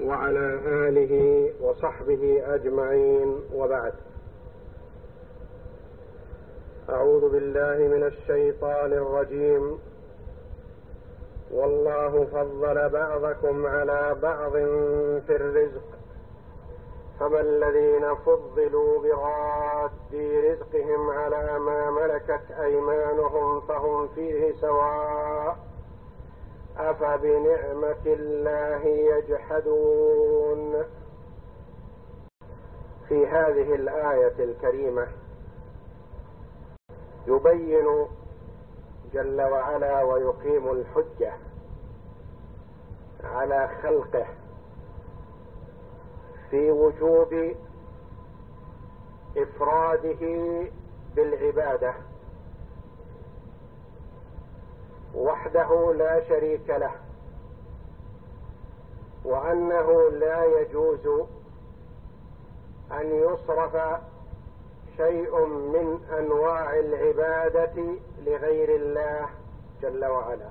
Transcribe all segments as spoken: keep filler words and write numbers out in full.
وعلى آله وصحبه أجمعين، وبعد. أعوذ بالله من الشيطان الرجيم. والله فضل بعضكم على بعض في الرزق، فما الذين فضلوا براد رزقهم على ما ملكت أيمانهم فهم فيه سواء أفبنعمة الله يجحدون. في هذه الآية الكريمة يبين جل وعلا ويقيم الحجة على خلقه في وجوب إفراده بالعبادة وحده لا شريك له، وأنه لا يجوز أن يصرف شيء من أنواع العبادة لغير الله جل وعلا،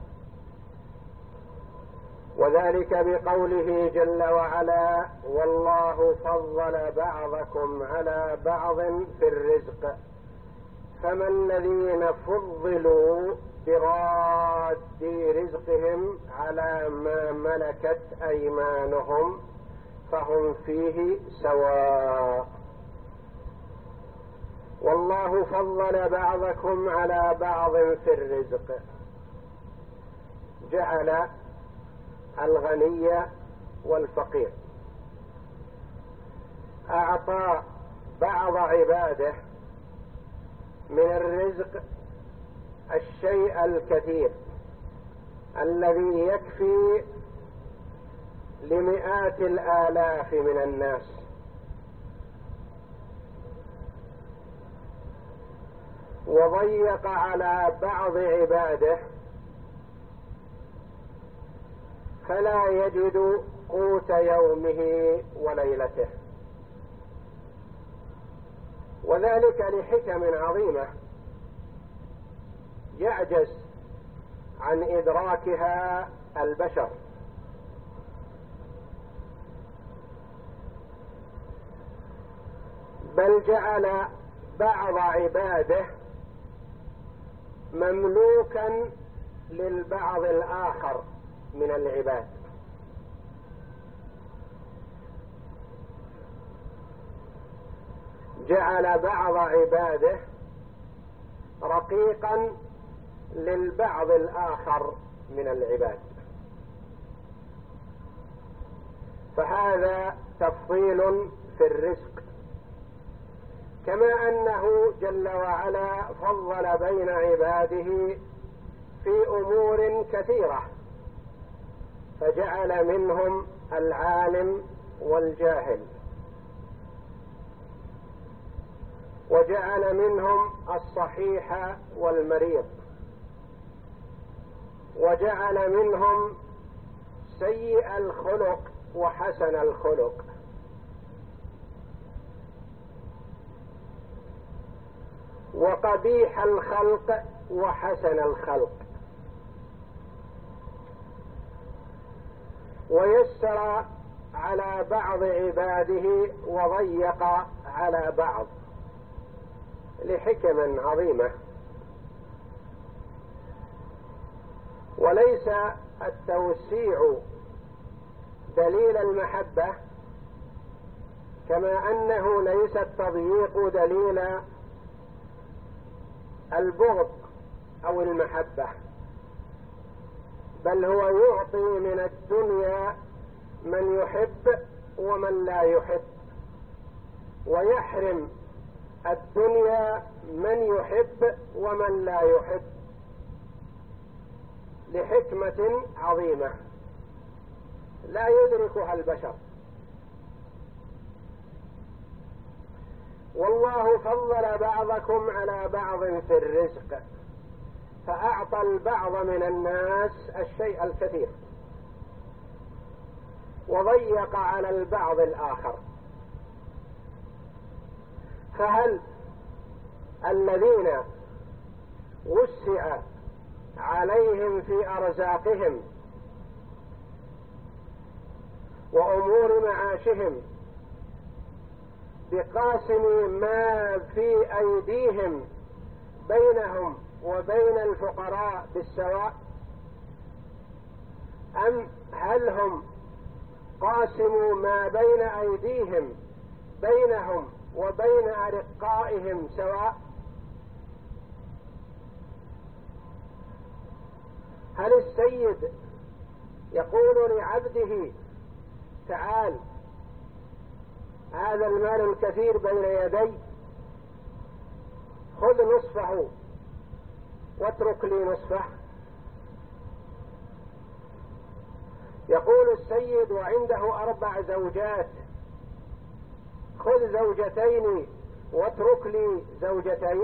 وذلك بقوله جل وعلا: والله فضل بعضكم على بعض في الرزق، فما الذين فضلوا براد رزقهم على ما ملكت أيمانهم فهم فيه سواء. والله فضل بعضكم على بعض في الرزق، جعل الغني والفقير، أعطى بعض عباده من الرزق الشيء الكثير الذي يكفي لمئات الآلاف من الناس، وضيق على بعض عباده فلا يجد قوت يومه وليلته، وذلك لحكم عظيمة يعجز عن إدراكها البشر. بل جعل بعض عباده مملوكا للبعض الآخر من العباد، جعل بعض عباده رقيقا للبعض الآخر من العباد، فهذا تفضيل في الرزق، كما أنه جل وعلا فضل بين عباده في أمور كثيرة، فجعل منهم العالم والجاهل، وجعل منهم الصحيح والمريض، وجعل منهم سيء الخلق وحسن الخلق، وقبيح الخلق وحسن الخلق، ويسر على بعض عباده وضيق على بعض لحكم عظيمة. وليس التوسيع دليل المحبة، كما أنه ليس التضييق دليل البغض أو المحبة، بل هو يعطي من الدنيا من يحب ومن لا يحب، ويحرم الدنيا من يحب ومن لا يحب لحكمة عظيمة لا يدركها البشر. والله فضل بعضكم على بعض في الرزق، فأعطى البعض من الناس الشيء الكثير وضيق على البعض الآخر. فهل الذين وسع عليهم في أرزاقهم وأمور معاشهم بقاسم ما في أيديهم بينهم وبين الفقراء بالسواء، أم هل هم قاسموا ما بين أيديهم بينهم وبين أرقائهم سواء؟ هل السيد يقول لعبده تعال هذا المال الكثير بين يدي خذ نصفه واترك لي نصفه؟ يقول السيد وعنده أربع زوجات خذ زوجتين واترك لي زوجتين؟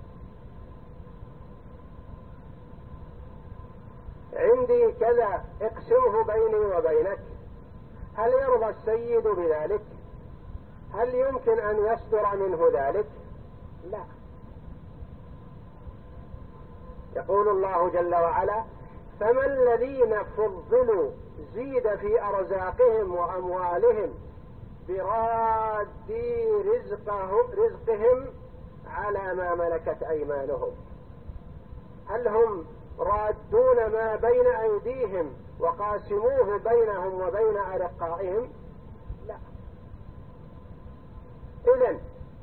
عندي كذا اقسمه بيني وبينك. هل يرضى السيد بذلك؟ هل يمكن أن يصدر منه ذلك؟ لا. يقول الله جل وعلا فما الذين فضلوا زيد في أرزاقهم وأموالهم برادي رزقهم, رزقهم على ما ملكت أيمانهم. هل هم رادون ما بين أيديهم وقاسموه بينهم وبين أرقائهم؟ لا. إذن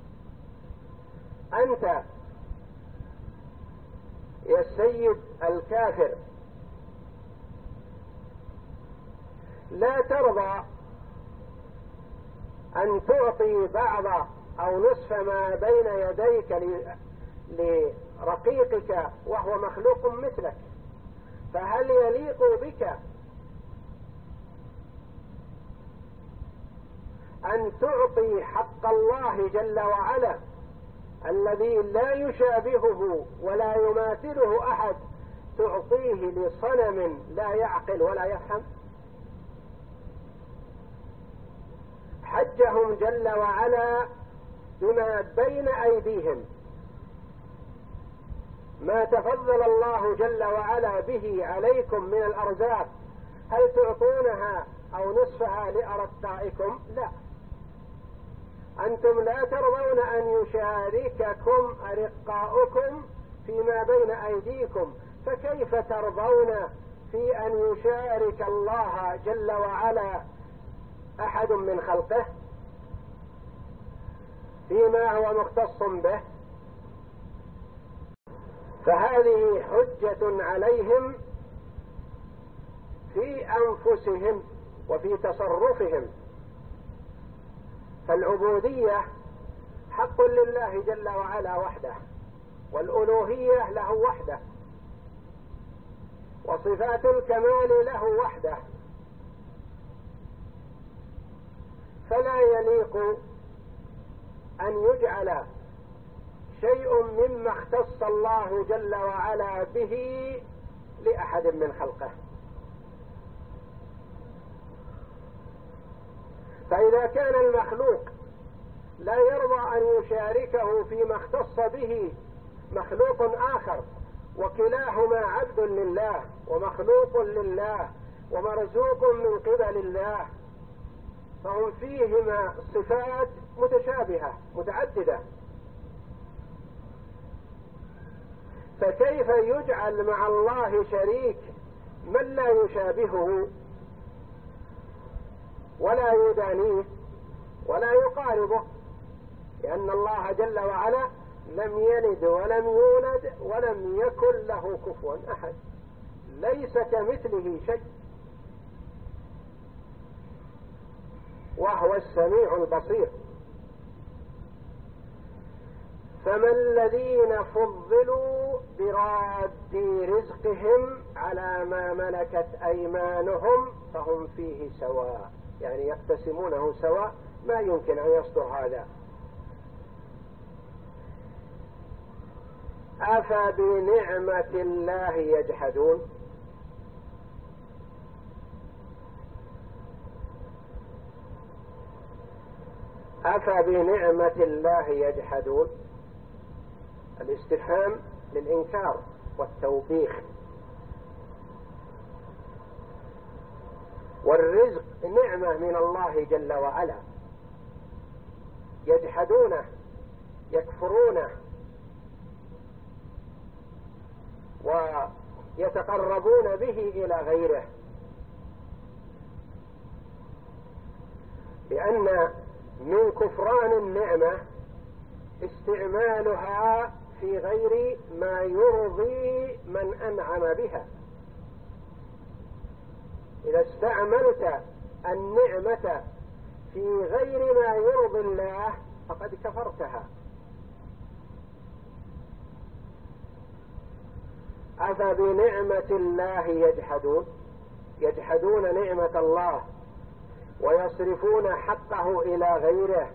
أنت يا السيد الكافر لا ترضى أن تعطي بعض أو نصف ما بين يديك لرقيقك وهو مخلوق مثلك، فهل يليق بك أن تعطي حق الله جل وعلا الذي لا يشابهه ولا يماثله أحد تعطيه لصنم لا يعقل ولا يفهم؟ حجهم جل وعلا بما بين أيديهم، ما تفضل الله جل وعلا به عليكم من الأرزاق، هل تعطونها أو نصفها لأرقائكم؟ لا. أنتم لا ترضون أن يشارككم أرقاؤكم فيما بين أيديكم، فكيف ترضون في أن يشارك الله جل وعلا أحد من خلقه فيما هو مختص به؟ فهذه حجة عليهم في أنفسهم وفي تصرفهم. فالعبودية حق لله جل وعلا وحده، والألوهية له وحده، وصفات الكمال له وحده، فلا يليق أن يجعل شيء مما اختص الله جل وعلا به لأحد من خلقه. فإذا كان المخلوق لا يرضى أن يشاركه فيما اختص به مخلوق آخر، وكلاهما عبد لله ومخلوق لله ومرزوق من قبل الله، فهم فيهما صفات متشابهة متعددة، فكيف يجعل مع الله شريك من لا يشابهه ولا يدانيه ولا يقاربه؟ لأن الله جل وعلا لم يلد ولم يولد ولم يكن له كفوا أحد، ليس كمثله شيء، وهو السميع البصير. فما الذين فضلوا براد رزقهم على ما ملكت أيمانهم فهم فيه سواء، يعني يقتسمونه سواء، ما يمكن أن يصدر هذا. أفبنعمة الله يجحدون؟ أفبنعمة الله يجحدون، الاستفهام للإنكار والتوبيخ. والرزق نعمة من الله جل وعلا، يجحدونه يكفرونه ويتقربون به إلى غيره، لأن من كفران النعمة استعمالها في غير ما يرضي من أنعم بها. إذا استعملت النعمة في غير ما يرضي الله فقد كفرتها. أفبنعمة الله يجحدون، يجحدون نعمة الله ويصرفون حقه إلى غيره